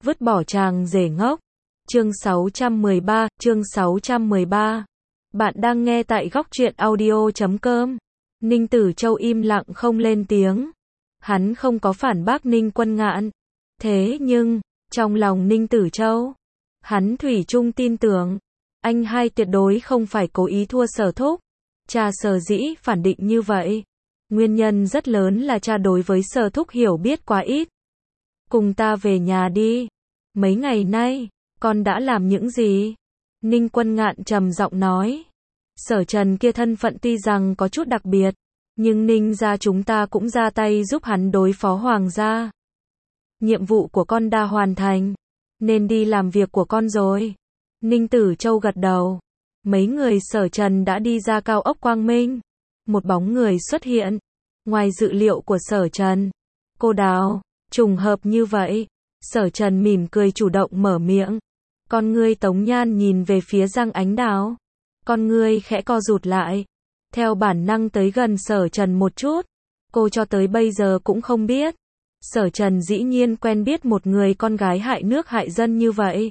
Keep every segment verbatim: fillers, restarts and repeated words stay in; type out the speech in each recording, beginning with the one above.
vứt bỏ chàng rể ngốc. Chương sáu trăm mười ba, chương sáu trăm mười ba. Bạn đang nghe tại góc truyện audio chấm com. Ninh Tử Châu im lặng không lên tiếng. Hắn không có phản bác Ninh Quân Ngạn. Thế nhưng, trong lòng Ninh Tử Châu, hắn thủy chung tin tưởng, anh hai tuyệt đối không phải cố ý thua Sở Thúc. Cha Sở dĩ phản định như vậy, nguyên nhân rất lớn là cha đối với Sở Thúc hiểu biết quá ít. Cùng ta về nhà đi. Mấy ngày nay, con đã làm những gì? Ninh Quân Ngạn trầm giọng nói. Sở Trần kia thân phận tuy rằng có chút đặc biệt, nhưng Ninh gia chúng ta cũng ra tay giúp hắn đối phó Hoàng gia. Nhiệm vụ của con đã hoàn thành, nên đi làm việc của con rồi. Ninh Tử Châu gật đầu. Mấy người Sở Trần đã đi ra cao ốc Quang Minh. Một bóng người xuất hiện. Ngoài dự liệu của Sở Trần. Cô Đào, trùng hợp như vậy. Sở Trần mỉm cười chủ động mở miệng. Con ngươi Tống Nhan nhìn về phía Giang Ánh Đào. Con ngươi khẽ co rụt lại. Theo bản năng tới gần Sở Trần một chút. Cô cho tới bây giờ cũng không biết. Sở Trần dĩ nhiên quen biết một người con gái hại nước hại dân như vậy.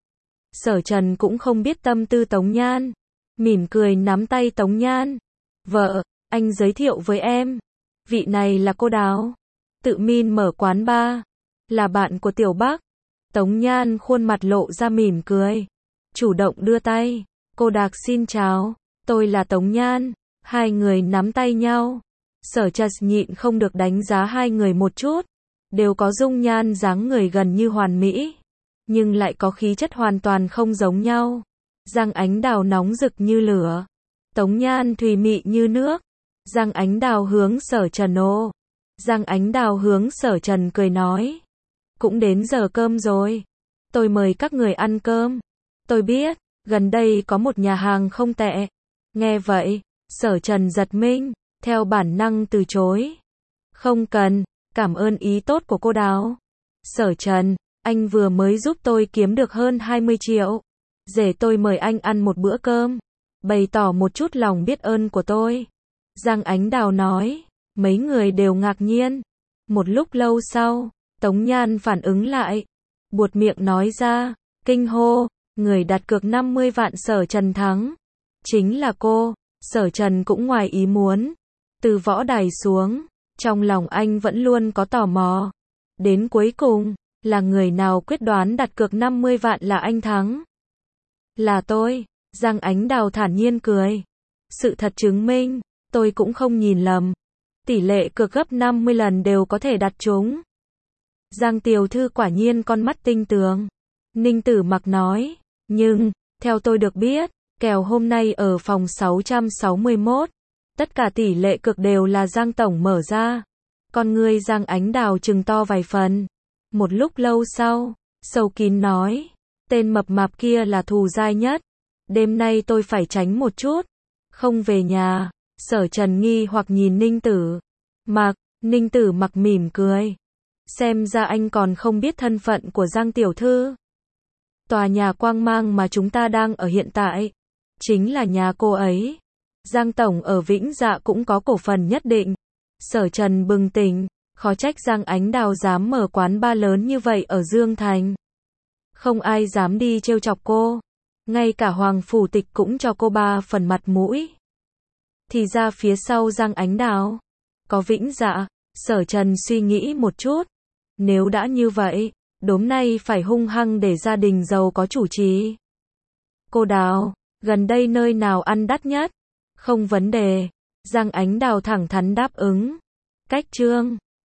Sở Trần cũng không biết tâm tư Tống Nhan. Mỉm cười nắm tay Tống Nhan. Vợ, anh giới thiệu với em. Vị này là cô Đào. Tự min mở quán bar. Là bạn của Tiểu Bắc. Tống Nhan khuôn mặt lộ ra mỉm cười. Chủ động đưa tay. Cô Đạc xin chào. Tôi là Tống Nhan. Hai người nắm tay nhau. Sở Trần nhịn không được đánh giá hai người một chút. Đều có dung nhan dáng người gần như hoàn mỹ. Nhưng lại có khí chất hoàn toàn không giống nhau. Giang Ánh Đào nóng rực như lửa. Tống Nhan thùy mị như nước. Giang Ánh Đào hướng Sở Trần ô. Giang Ánh Đào hướng Sở Trần cười nói. Cũng đến giờ cơm rồi. Tôi mời các người ăn cơm. Tôi biết, gần đây có một nhà hàng không tệ. Nghe vậy, Sở Trần giật mình, theo bản năng từ chối. Không cần, cảm ơn ý tốt của cô Đào. Sở Trần, anh vừa mới giúp tôi kiếm được hơn hai mươi triệu. Rể tôi mời anh ăn một bữa cơm. Bày tỏ một chút lòng biết ơn của tôi. Giang Ánh Đào nói. Mấy người đều ngạc nhiên. Một lúc lâu sau, Tống Nhan phản ứng lại. Buột miệng nói ra. Kinh hô. Người đặt cược năm mươi vạn Sở Trần thắng. Chính là cô. Sở Trần cũng ngoài ý muốn. Từ võ đài xuống. Trong lòng anh vẫn luôn có tò mò. Đến cuối cùng, là người nào quyết đoán đặt cược năm mươi vạn là anh thắng? Là tôi. Giang Ánh Đào thản nhiên cười. Sự thật chứng minh, tôi cũng không nhìn lầm. Tỷ lệ cược gấp năm mươi lần đều có thể đặt trúng. Giang tiểu thư quả nhiên con mắt tinh tường. Ninh Tử Mặc nói. Nhưng, theo tôi được biết, kèo hôm nay ở phòng sáu trăm sáu mươi mốt. Tất cả tỷ lệ cược đều là Giang tổng mở ra. Con ngươi Giang Ánh Đào trừng to vài phần. Một lúc lâu sau, sâu kín nói. Tên mập mạp kia là thù dai nhất. Đêm nay tôi phải tránh một chút. Không về nhà. Sở Trần nghi hoặc nhìn Ninh Tử Mặc. Ninh Tử Mặc mỉm cười. Xem ra anh còn không biết thân phận của Giang tiểu thư. Tòa nhà Quang Mang mà chúng ta đang ở hiện tại, chính là nhà cô ấy. Giang tổng ở Vĩnh Dạ cũng có cổ phần nhất định. Sở Trần bừng tỉnh. Khó trách Giang Ánh Đào dám mở quán bar lớn như vậy ở Dương Thành. Không ai dám đi trêu chọc cô. Ngay cả Hoàng phủ tịch cũng cho cô ba phần mặt mũi. Thì ra phía sau Giang Ánh Đào có Vĩnh Dạ. Sở Trần suy nghĩ một chút. Nếu đã như vậy, đốm nay phải hung hăng để gia đình giàu có chủ trì. Cô Đào, gần đây nơi nào ăn đắt nhất? Không vấn đề. Giang Ánh Đào thẳng thắn đáp ứng. Cách trương.